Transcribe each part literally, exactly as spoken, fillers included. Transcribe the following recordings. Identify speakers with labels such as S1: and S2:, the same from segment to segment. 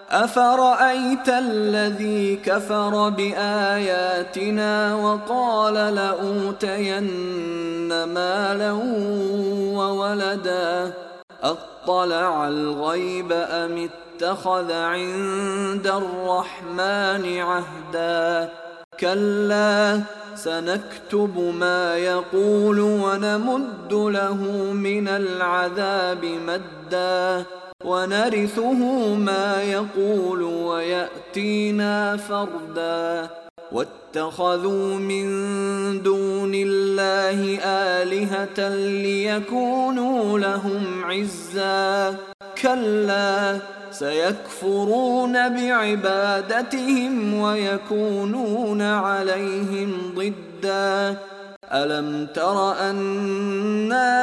S1: أفرأيت الذي كفر بآياتنا وقال لأوتين مالا وولدا أطلع الغيب أم اتخذ عند الرحمن عهدا كلا سنكتب ما يقول ونمد له من العذاب مدا ونرثه ما يقول ويأتينا فردا واتخذوا من دون الله آلهة ليكونوا لهم عزا كلا سيكفرون بعبادتهم ويكونون عليهم ضدا ألم تر أنا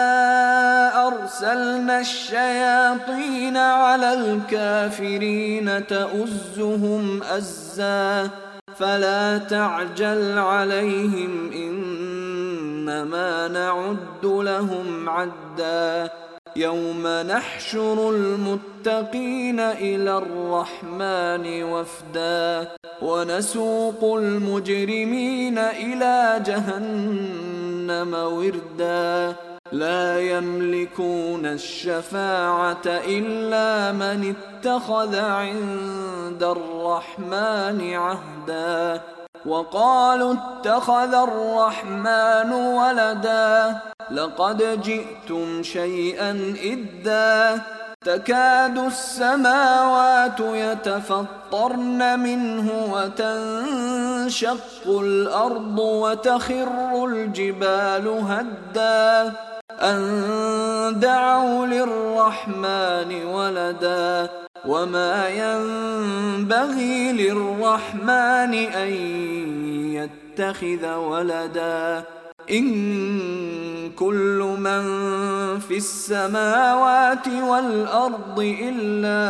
S1: أرسلنا الشياطين على الكافرين تؤزهم أزا فلا تعجل عليهم إنما نعد لهم عدا يوم نحشر المتقين إلى الرحمن وفدا ونسوق المجرمين إلى جهنم وردا لا يملكون الشفاعة إلا من اتخذ عند الرحمن عهدا وقالوا اتخذ الرحمن ولدا لقد جئتم شيئا إدا تكاد السماوات يتفطرن منه وتنشق الأرض وتخر الجبال هدا أن دعوا للرحمن ولدا وما ينبغي للرحمن أن يتخذ ولدا إن كل من في السماوات والأرض إلا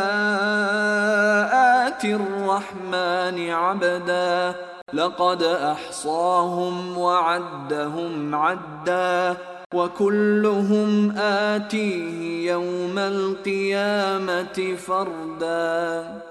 S1: آتي الرحمن عبدا لقد أحصاهم وعدهم عدا وكلهم آتيه يوم القيامة فردا.